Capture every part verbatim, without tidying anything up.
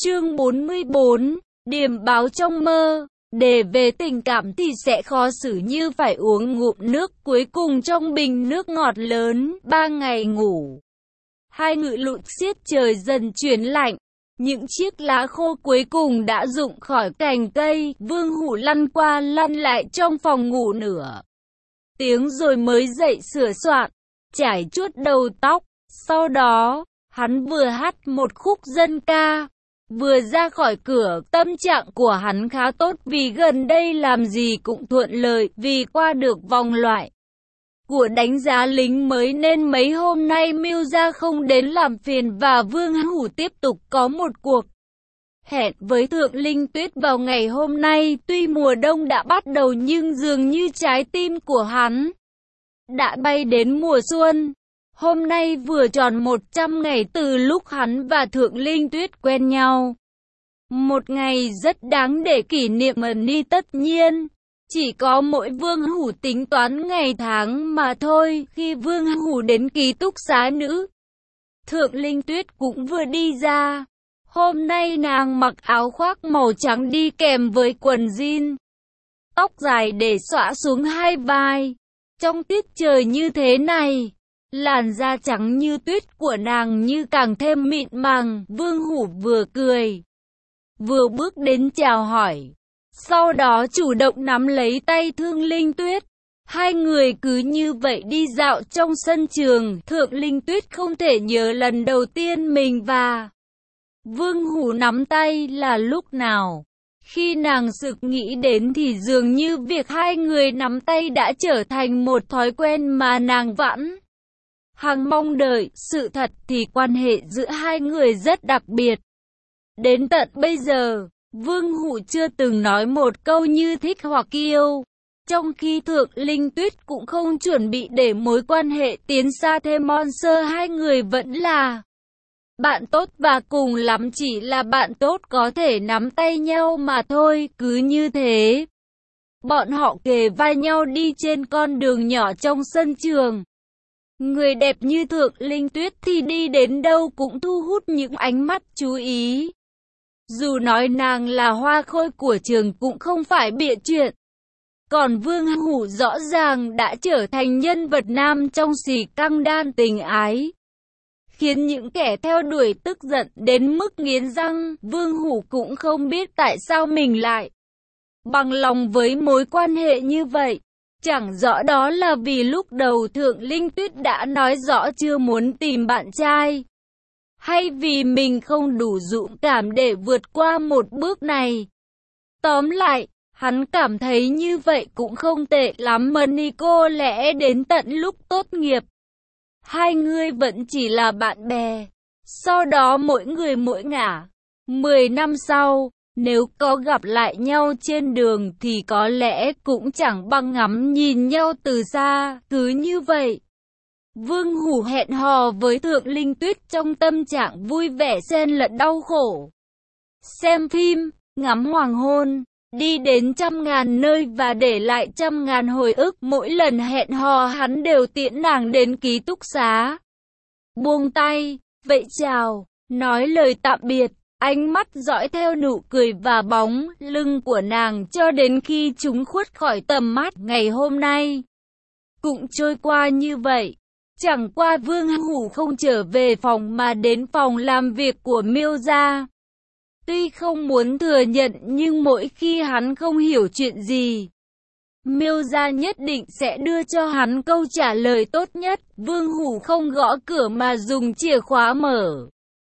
Chương bốn mươi bốn, điềm báo trong mơ. Để về tình cảm thì sẽ khó xử như phải uống ngụm nước cuối cùng trong bình nước ngọt lớn. Ba ngày ngủ, hai ngự lụt xiết trời dần chuyển lạnh. Những chiếc lá khô cuối cùng đã rụng khỏi cành cây. Vương Hủ lăn qua lăn lại trong phòng ngủ nửa tiếng rồi mới dậy sửa soạn, chải chuốt đầu tóc. Sau đó, hắn vừa hát một khúc dân ca, vừa ra khỏi cửa. Tâm trạng của hắn khá tốt vì gần đây làm gì cũng thuận lợi, vì qua được vòng loại của đánh giá lính mới nên mấy hôm nay Mưu Gia không đến làm phiền và Vương Hủ tiếp tục có một cuộc hẹn với Thượng Linh Tuyết vào ngày hôm nay. Tuy mùa đông đã bắt đầu nhưng dường như trái tim của hắn đã bay đến mùa xuân. Hôm nay vừa tròn một trăm ngày từ lúc hắn và Thượng Linh Tuyết quen nhau. Một ngày rất đáng để kỷ niệm mà ni tất nhiên. Chỉ có mỗi Vương Hủ tính toán ngày tháng mà thôi. Khi Vương Hủ đến ký túc xá nữ, Thượng Linh Tuyết cũng vừa đi ra. Hôm nay nàng mặc áo khoác màu trắng đi kèm với quần jean, tóc dài để xõa xuống hai vai. Trong tiết trời như thế này, làn da trắng như tuyết của nàng như càng thêm mịn màng. Vương Hủ vừa cười, vừa bước đến chào hỏi. Sau đó chủ động nắm lấy tay Thượng Linh Tuyết. Hai người cứ như vậy đi dạo trong sân trường. Thượng Linh Tuyết không thể nhớ lần đầu tiên mình và Vương Hủ nắm tay là lúc nào. Khi nàng sực nghĩ đến thì dường như việc hai người nắm tay đã trở thành một thói quen mà nàng vẫn hằng mong đợi. Sự thật thì quan hệ giữa hai người rất đặc biệt. Đến tận bây giờ, Vương Hủ chưa từng nói một câu như thích hoặc yêu. Trong khi Thượng Linh Tuyết cũng không chuẩn bị để mối quan hệ tiến xa thêm. Monster hai người vẫn là bạn tốt và cùng lắm chỉ là bạn tốt có thể nắm tay nhau mà thôi. Cứ như thế, bọn họ kề vai nhau đi trên con đường nhỏ trong sân trường. Người đẹp như Thượng Linh Tuyết thì đi đến đâu cũng thu hút những ánh mắt chú ý. Dù nói nàng là hoa khôi của trường cũng không phải bịa chuyện. Còn Vương Hủ rõ ràng đã trở thành nhân vật nam trong xì căng đan tình ái, khiến những kẻ theo đuổi tức giận đến mức nghiến răng. Vương Hủ cũng không biết tại sao mình lại bằng lòng với mối quan hệ như vậy. Chẳng rõ đó là vì lúc đầu Thượng Linh Tuyết đã nói rõ chưa muốn tìm bạn trai, hay vì mình không đủ dũng cảm để vượt qua một bước này. Tóm lại, hắn cảm thấy như vậy cũng không tệ lắm. Mà có lẽ đến tận lúc tốt nghiệp, hai người vẫn chỉ là bạn bè. Sau đó mỗi người mỗi ngả. Mười năm sau, nếu có gặp lại nhau trên đường thì có lẽ cũng chẳng bằng ngắm nhìn nhau từ xa. Cứ như vậy, Vương Hủ hẹn hò với Thượng Linh Tuyết trong tâm trạng vui vẻ xen lẫn đau khổ. Xem phim, ngắm hoàng hôn, đi đến trăm ngàn nơi và để lại trăm ngàn hồi ức. Mỗi lần hẹn hò hắn đều tiễn nàng đến ký túc xá. Buông tay, vậy chào, nói lời tạm biệt, ánh mắt dõi theo nụ cười và bóng lưng của nàng cho đến khi chúng khuất khỏi tầm mắt. Ngày hôm nay cũng trôi qua như vậy. Chẳng qua Vương Hủ không trở về phòng mà đến phòng làm việc của Miêu Gia. Tuy không muốn thừa nhận nhưng mỗi khi hắn không hiểu chuyện gì, Miêu Gia nhất định sẽ đưa cho hắn câu trả lời tốt nhất. Vương Hủ không gõ cửa mà dùng chìa khóa mở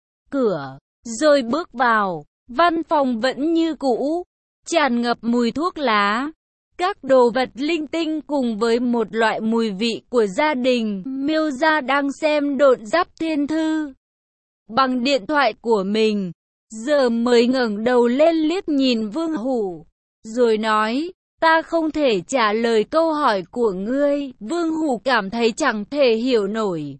cửa, rồi bước vào. Văn phòng vẫn như cũ, tràn ngập mùi thuốc lá, các đồ vật linh tinh cùng với một loại mùi vị của gia đình. Miêu Gia đang xem Độn Giáp Thiên Thư bằng điện thoại của mình, giờ mới ngẩng đầu lên liếc nhìn Vương Hủ, rồi nói, ta không thể trả lời câu hỏi của ngươi. Vương Hủ cảm thấy chẳng thể hiểu nổi.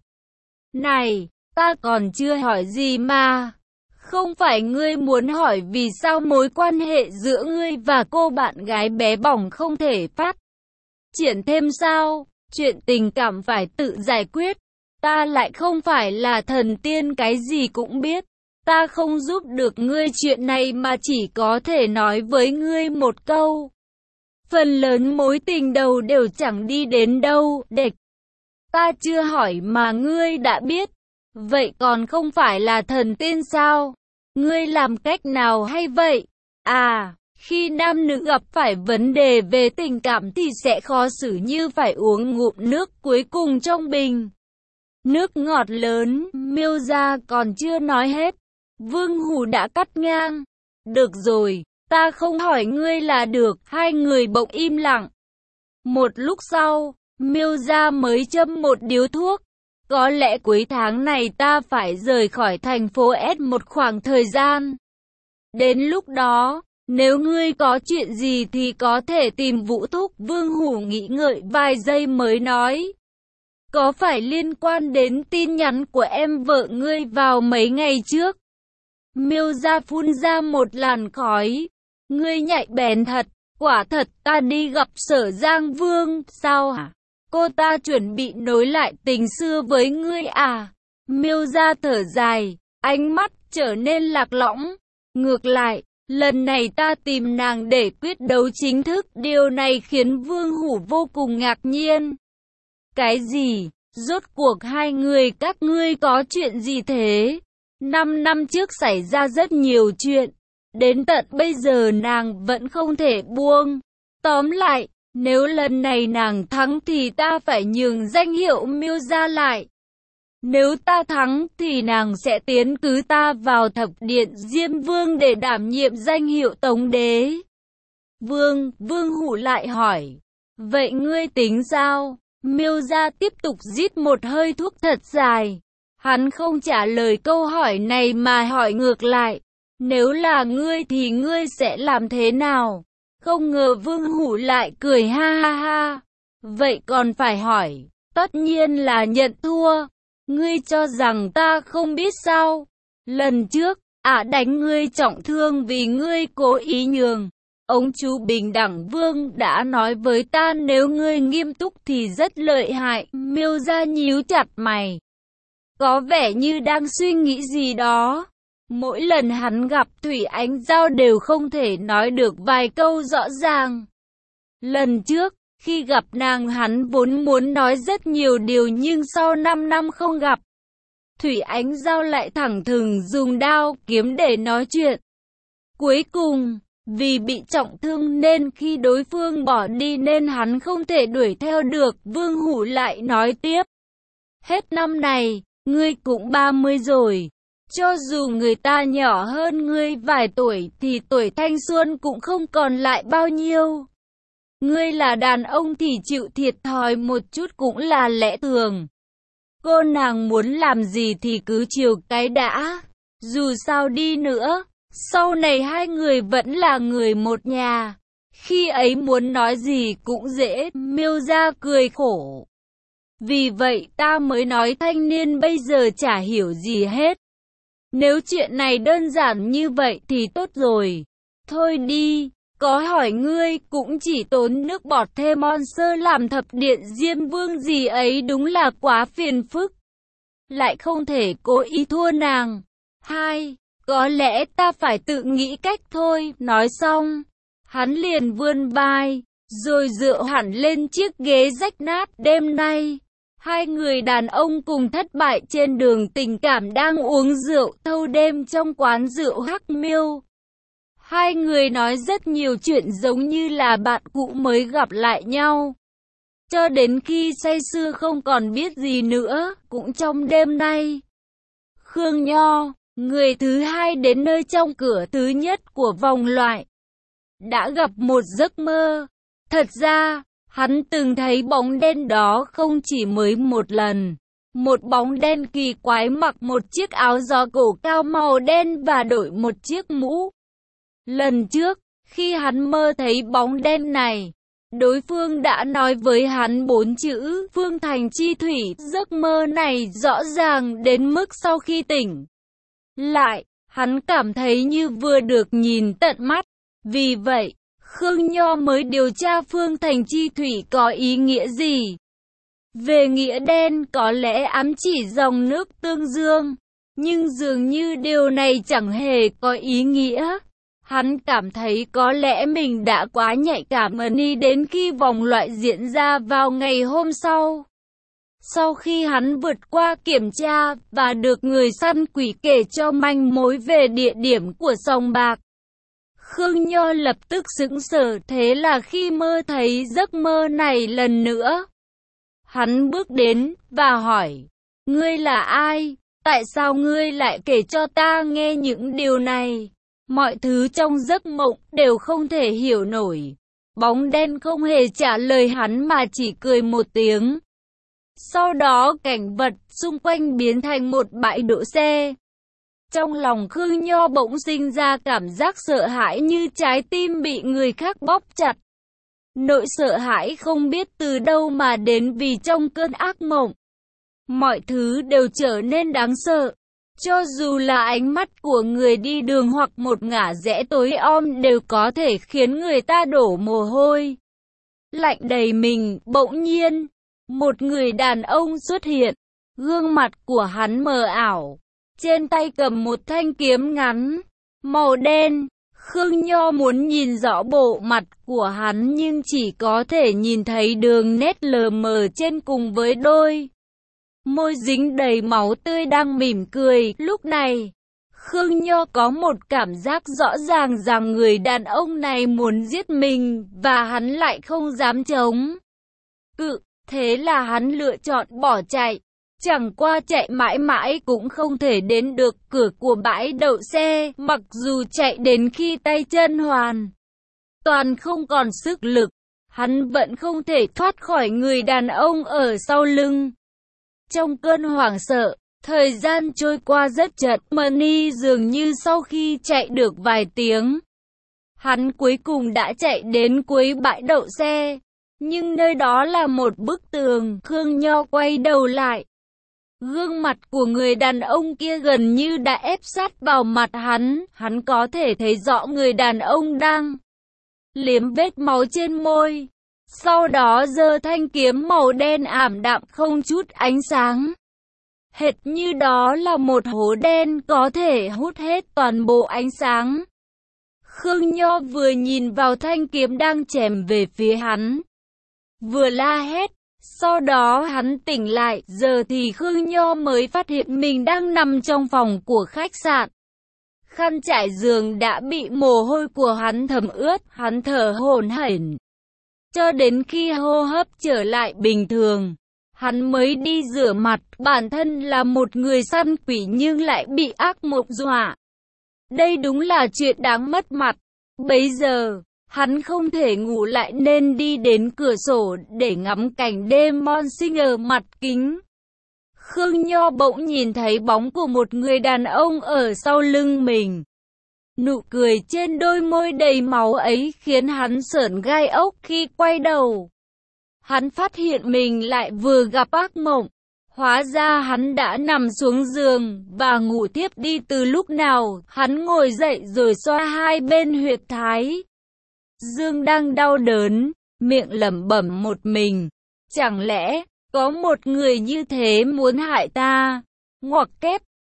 Này, ta còn chưa hỏi gì mà. Không phải ngươi muốn hỏi vì sao mối quan hệ giữa ngươi và cô bạn gái bé bỏng không thể phát triển thêm sao? Chuyện tình cảm phải tự giải quyết. Ta lại không phải là thần tiên cái gì cũng biết. ta không giúp được ngươi chuyện này mà chỉ có thể nói với ngươi một câu. Phần lớn mối tình đầu đều chẳng đi đến đâu, địch. Ta chưa hỏi mà ngươi đã biết. Vậy còn không phải là thần tiên sao? Ngươi làm cách nào hay vậy? À, khi nam nữ gặp phải vấn đề về tình cảm thì sẽ khó xử như phải uống ngụm nước cuối cùng trong bình. Nước ngọt lớn, Miêu Gia còn chưa nói hết. Vương Hủ đã cắt ngang. Được rồi, ta không hỏi ngươi là được. Hai người bỗng im lặng. Một lúc sau, Miêu Gia mới châm một điếu thuốc. Có lẽ cuối tháng này ta phải rời khỏi thành phố S một khoảng thời gian. Đến lúc đó, nếu ngươi có chuyện gì thì có thể tìm Vũ Thúc. Vương Hủ nghĩ ngợi vài giây mới nói. Có phải liên quan đến tin nhắn của em vợ ngươi vào mấy ngày trước? Miêu Gia phun ra một làn khói. Ngươi nhạy bén thật, quả thật ta đi gặp Sở Giang Vương, sao hả? Cô ta chuẩn bị nối lại tình xưa với ngươi à? Miêu Gia thở dài, ánh mắt trở nên lạc lõng. Ngược lại, lần này ta tìm nàng để quyết đấu chính thức, điều này khiến Vương Hủ vô cùng ngạc nhiên. Cái gì? Rốt cuộc hai người các ngươi có chuyện gì thế? Năm năm trước xảy ra rất nhiều chuyện. Đến tận bây giờ nàng vẫn không thể buông. Tóm lại, nếu lần này nàng thắng thì ta phải nhường danh hiệu Miêu Gia lại. Nếu ta thắng thì nàng sẽ tiến cử ta vào thập điện Diêm Vương để đảm nhiệm danh hiệu Tống Đế. Vương, Vương Hủ lại hỏi. Vậy ngươi tính sao? Miêu Gia tiếp tục rít một hơi thuốc thật dài. Hắn không trả lời câu hỏi này mà hỏi ngược lại. Nếu là ngươi thì ngươi sẽ làm thế nào? Không ngờ Vương Hủ lại cười ha ha ha. Vậy còn phải hỏi. Tất nhiên là nhận thua. Ngươi cho rằng ta không biết sao? Lần trước, ả đánh ngươi trọng thương vì ngươi cố ý nhường. Ông chú Bình Đẳng Vương đã nói với ta nếu ngươi nghiêm túc thì rất lợi hại. Miêu Gia nhíu chặt mày. Có vẻ như đang suy nghĩ gì đó. Mỗi lần hắn gặp Thủy Ánh Giao đều không thể nói được vài câu rõ ràng. Lần trước, khi gặp nàng hắn vốn muốn nói rất nhiều điều nhưng sau năm năm không gặp, Thủy Ánh Giao lại thẳng thừng dùng đao kiếm để nói chuyện. Cuối cùng, vì bị trọng thương nên khi đối phương bỏ đi nên hắn không thể đuổi theo được. Vương Hủ lại nói tiếp. Hết năm này, ngươi cũng ba mươi rồi. Cho dù người ta nhỏ hơn ngươi vài tuổi thì tuổi thanh xuân cũng không còn lại bao nhiêu. Ngươi là đàn ông thì chịu thiệt thòi một chút cũng là lẽ thường. Cô nàng muốn làm gì thì cứ chiều cái đã. Dù sao đi nữa, sau này hai người vẫn là người một nhà. Khi ấy muốn nói gì cũng dễ. Miêu Gia cười khổ. Vì vậy ta mới nói thanh niên bây giờ chả hiểu gì hết. Nếu chuyện này đơn giản như vậy thì tốt rồi. Thôi đi, có hỏi ngươi cũng chỉ tốn nước bọt thêm monster làm thập điện Diêm Vương gì ấy đúng là quá phiền phức. Lại không thể cố ý thua nàng. Hai, có lẽ ta phải tự nghĩ cách thôi. Nói xong, hắn liền vươn vai, rồi dựa hẳn lên chiếc ghế rách nát. Đêm nay, hai người đàn ông cùng thất bại trên đường tình cảm đang uống rượu thâu đêm trong quán rượu Hắc Miêu. Hai người nói rất nhiều chuyện giống như là bạn cũ mới gặp lại nhau. Cho đến khi say sưa không còn biết gì nữa, cũng trong đêm nay, Khương Nho, người thứ hai đến nơi trong cửa thứ nhất của vòng loại, đã gặp một giấc mơ. Thật ra, hắn từng thấy bóng đen đó không chỉ mới một lần. Một bóng đen kỳ quái mặc một chiếc áo gió cổ cao màu đen và đội một chiếc mũ. Lần trước, khi hắn mơ thấy bóng đen này, đối phương đã nói với hắn bốn chữ Phương Thành Chi Thủy. Giấc mơ này rõ ràng đến mức sau khi tỉnh lại, hắn cảm thấy như vừa được nhìn tận mắt. Vì vậy, Khương Nho mới điều tra Phương Thành Chi Thủy có ý nghĩa gì. Về nghĩa đen có lẽ ám chỉ dòng nước Tương Dương. Nhưng dường như điều này chẳng hề có ý nghĩa. Hắn cảm thấy có lẽ mình đã quá nhạy cảm đi đến khi vòng loại diễn ra vào ngày hôm sau. Sau khi hắn vượt qua kiểm tra và được người săn quỷ kể cho manh mối về địa điểm của sòng bạc, Khương Nho lập tức sững sờ, thế là khi mơ thấy giấc mơ này lần nữa. Hắn bước đến và hỏi, ngươi là ai? Tại sao ngươi lại kể cho ta nghe những điều này? Mọi thứ trong giấc mộng đều không thể hiểu nổi. Bóng đen không hề trả lời hắn mà chỉ cười một tiếng. Sau đó cảnh vật xung quanh biến thành một bãi đỗ xe. Trong lòng Khương Nho bỗng sinh ra cảm giác sợ hãi như trái tim bị người khác bóp chặt. Nỗi sợ hãi không biết từ đâu mà đến vì trong cơn ác mộng, mọi thứ đều trở nên đáng sợ. Cho dù là ánh mắt của người đi đường hoặc một ngả rẽ tối om đều có thể khiến người ta đổ mồ hôi lạnh đầy mình. Bỗng nhiên, một người đàn ông xuất hiện, gương mặt của hắn mờ ảo, trên tay cầm một thanh kiếm ngắn, màu đen. Khương Nho muốn nhìn rõ bộ mặt của hắn nhưng chỉ có thể nhìn thấy đường nét lờ mờ trên cùng với đôi môi dính đầy máu tươi đang mỉm cười. Lúc này, Khương Nho có một cảm giác rõ ràng rằng người đàn ông này muốn giết mình và hắn lại không dám chống cự. Thế là hắn lựa chọn bỏ chạy. Chẳng qua chạy mãi mãi cũng không thể đến được cửa của bãi đậu xe, mặc dù chạy đến khi tay chân hoàn toàn không còn sức lực, hắn vẫn không thể thoát khỏi người đàn ông ở sau lưng. Trong cơn hoảng sợ, thời gian trôi qua rất chậm. Money dường như sau khi chạy được vài tiếng, hắn cuối cùng đã chạy đến cuối bãi đậu xe, nhưng nơi đó là một bức tường. Khương Nho quay đầu lại. Gương mặt của người đàn ông kia gần như đã ép sát vào mặt hắn, hắn có thể thấy rõ người đàn ông đang liếm vết máu trên môi. Sau đó giơ thanh kiếm màu đen ảm đạm không chút ánh sáng. Hệt như đó là một hố đen có thể hút hết toàn bộ ánh sáng. Khương Nho vừa nhìn vào thanh kiếm đang chém về phía hắn, vừa la hét. Sau đó hắn tỉnh lại, giờ thì Khương Nho mới phát hiện mình đang nằm trong phòng của khách sạn. Khăn trải giường đã bị mồ hôi của hắn thấm ướt, hắn thở hổn hển. Cho đến khi hô hấp trở lại bình thường, hắn mới đi rửa mặt. Bản thân là một người săn quỷ nhưng lại bị ác mộng dọa. Đây đúng là chuyện đáng mất mặt. Bấy giờ, hắn không thể ngủ lại nên đi đến cửa sổ để ngắm cảnh đêm mon sinh ở mặt kính. Khương Nho bỗng nhìn thấy bóng của một người đàn ông ở sau lưng mình. Nụ cười trên đôi môi đầy máu ấy khiến hắn sởn gai ốc. Khi quay đầu, hắn phát hiện mình lại vừa gặp ác mộng. Hóa ra hắn đã nằm xuống giường và ngủ tiếp đi từ lúc nào. Hắn ngồi dậy rồi xoa hai bên huyệt thái dương đang đau đớn, miệng lẩm bẩm một mình. Chẳng lẽ có một người như thế muốn hại ta? Ngoặc kép.